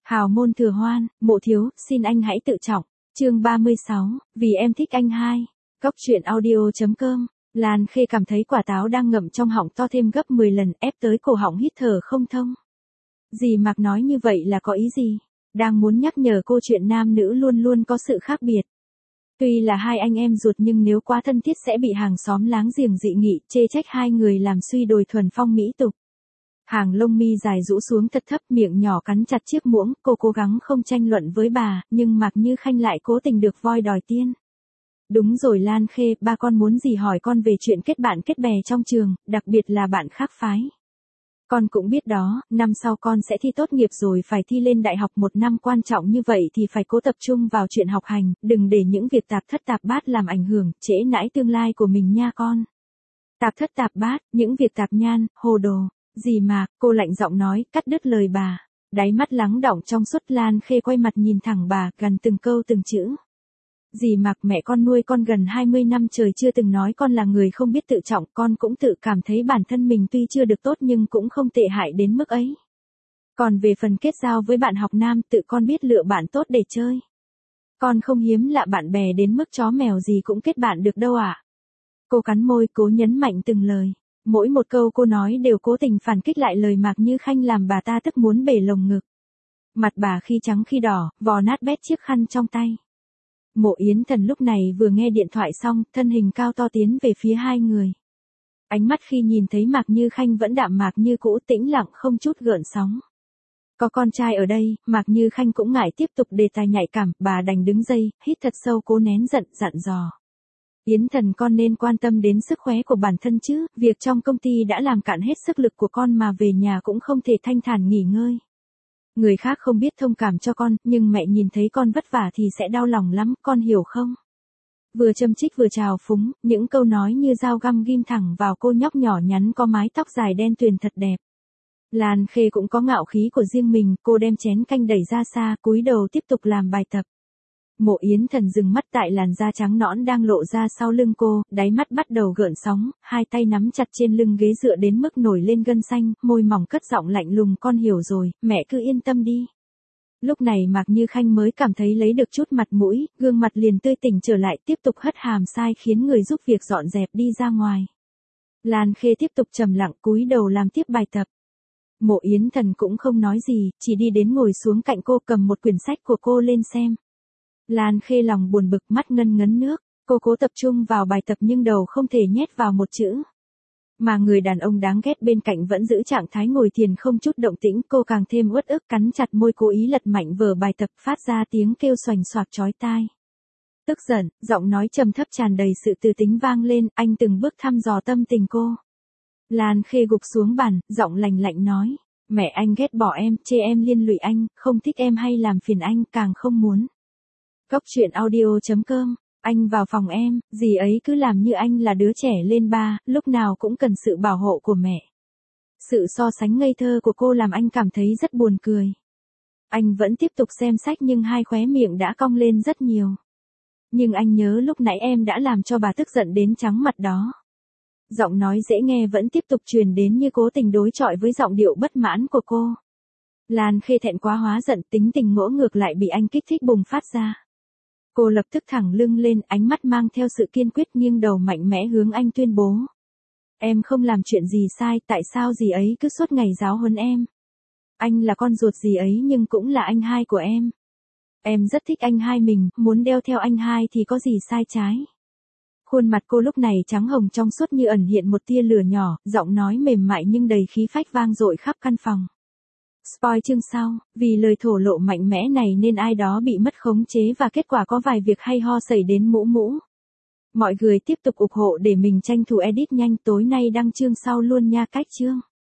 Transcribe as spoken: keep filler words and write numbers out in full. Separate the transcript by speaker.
Speaker 1: Hào môn thừa hoan, mộ thiếu, xin anh hãy tự trọng. Chương ba mươi sáu, vì em thích anh hai. Cốc truyện audio.com. Lan Khê cảm thấy quả táo đang ngậm trong họng to thêm gấp mười lần, ép tới cổ họng hít thở không thông. Dì Mạc nói như vậy là có ý gì? Đang muốn nhắc nhở cô chuyện nam nữ luôn luôn có sự khác biệt. Tuy là hai anh em ruột nhưng nếu quá thân thiết sẽ bị hàng xóm láng giềng dị nghị, chê trách hai người làm suy đồi thuần phong mỹ tục. Hàng lông mi dài rũ xuống thật thấp, miệng nhỏ cắn chặt chiếc muỗng, cô cố gắng không tranh luận với bà, nhưng Mạc Như Khanh lại cố tình được voi đòi tiên. Đúng rồi Lan Khê, ba con muốn gì hỏi con về chuyện kết bạn kết bè trong trường, đặc biệt là bạn khác phái. Con cũng biết đó, năm sau con sẽ thi tốt nghiệp rồi, phải thi lên đại học, một năm quan trọng như vậy thì phải cố tập trung vào chuyện học hành, đừng để những việc tạp thất tạp bát làm ảnh hưởng, trễ nãi tương lai của mình nha con. Tạp thất tạp bát, những việc tạp nhan, hồ đồ. Dì Mạc, cô lạnh giọng nói, cắt đứt lời bà. Đáy mắt lắng đọng trong suốt. Lan Khê quay mặt nhìn thẳng bà, gần từng câu từng chữ. Dì Mạc, mẹ con nuôi con gần hai mươi năm trời chưa từng nói con là người không biết tự trọng, con cũng tự cảm thấy bản thân mình tuy chưa được tốt nhưng cũng không tệ hại đến mức ấy. Còn về phần kết giao với bạn học nam, tự con biết lựa bạn tốt để chơi. Con không hiếm lạ bạn bè đến mức chó mèo gì cũng kết bạn được đâu ạ. À? Cô cắn môi, cố nhấn mạnh từng lời. Mỗi một câu cô nói đều cố tình phản kích lại lời Mạc Như Khanh làm bà ta tức muốn bể lồng ngực. Mặt bà khi trắng khi đỏ, vò nát bét chiếc khăn trong tay. Mộ Yến Thần lúc này vừa nghe điện thoại xong, thân hình cao to tiến về phía hai người. Ánh mắt khi nhìn thấy Mạc Như Khanh vẫn đạm mạc như cũ, tĩnh lặng không chút gợn sóng. Có con trai ở đây, Mạc Như Khanh cũng ngại tiếp tục đề tài nhạy cảm, bà đành đứng dậy, hít thật sâu cố nén giận, dặn dò. Yến Thần, con nên quan tâm đến sức khỏe của bản thân chứ, việc trong công ty đã làm cạn hết sức lực của con mà về nhà cũng không thể thanh thản nghỉ ngơi. Người khác không biết thông cảm cho con, nhưng mẹ nhìn thấy con vất vả thì sẽ đau lòng lắm, con hiểu không? Vừa châm chích vừa trào phúng, những câu nói như dao găm ghim thẳng vào cô nhóc nhỏ nhắn có mái tóc dài đen tuyền thật đẹp. Lan Khê cũng có ngạo khí của riêng mình, cô đem chén canh đẩy ra xa, cúi đầu tiếp tục làm bài tập. Mộ Yến Thần dừng mắt tại làn da trắng nõn đang lộ ra sau lưng cô, đáy mắt bắt đầu gợn sóng, hai tay nắm chặt trên lưng ghế dựa đến mức nổi lên gân xanh, môi mỏng cất giọng lạnh lùng, con hiểu rồi, mẹ cứ yên tâm đi. Lúc này Mạc Như Khanh mới cảm thấy lấy được chút mặt mũi, gương mặt liền tươi tỉnh trở lại, tiếp tục hất hàm sai khiến người giúp việc dọn dẹp đi ra ngoài. Lan Khê tiếp tục trầm lặng cúi đầu làm tiếp bài tập. Mộ Yến Thần cũng không nói gì, chỉ đi đến ngồi xuống cạnh cô, cầm một quyển sách của cô lên xem. Lan Khê lòng buồn bực, mắt ngân ngấn nước, cô cố tập trung vào bài tập nhưng đầu không thể nhét vào một chữ. Mà người đàn ông đáng ghét bên cạnh vẫn giữ trạng thái ngồi thiền không chút động tĩnh, cô càng thêm uất ức cắn chặt môi cố ý lật mạnh vở bài tập, phát ra tiếng kêu xoành xoạc chói tai. Tức giận, giọng nói trầm thấp tràn đầy sự tư tính vang lên, anh từng bước thăm dò tâm tình cô. Lan Khê gục xuống bàn, giọng lạnh lạnh nói, mẹ anh ghét bỏ em, chê em liên lụy anh, không thích em hay làm phiền anh, càng không muốn. Cốc truyện audio.com. Anh vào phòng em, dì ấy cứ làm như anh là đứa trẻ lên ba, lúc nào cũng cần sự bảo hộ của mẹ. Sự so sánh ngây thơ của cô làm anh cảm thấy rất buồn cười. Anh vẫn tiếp tục xem sách nhưng hai khóe miệng đã cong lên rất nhiều. Nhưng anh nhớ lúc nãy em đã làm cho bà tức giận đến trắng mặt đó. Giọng nói dễ nghe vẫn tiếp tục truyền đến như cố tình đối chọi với giọng điệu bất mãn của cô. Lan Khê thẹn quá hóa giận, tính tình ngỗ ngược lại bị anh kích thích bùng phát ra. Cô lập tức thẳng lưng lên, ánh mắt mang theo sự kiên quyết, nghiêng đầu mạnh mẽ hướng anh tuyên bố. Em không làm chuyện gì sai, tại sao dì ấy cứ suốt ngày giáo huấn em? Anh là con ruột dì ấy nhưng cũng là anh hai của em. Em rất thích anh hai mình, muốn đeo theo anh hai thì có gì sai trái. Khuôn mặt cô lúc này trắng hồng trong suốt như ẩn hiện một tia lửa nhỏ, giọng nói mềm mại nhưng đầy khí phách vang dội khắp căn phòng. Spoil chương sau, vì lời thổ lộ mạnh mẽ này nên ai đó bị mất khống chế và kết quả có vài việc hay ho xảy đến mũ mũ. Mọi người tiếp tục ủng hộ để mình tranh thủ edit nhanh, tối nay đăng chương sau luôn nha. Cách chương.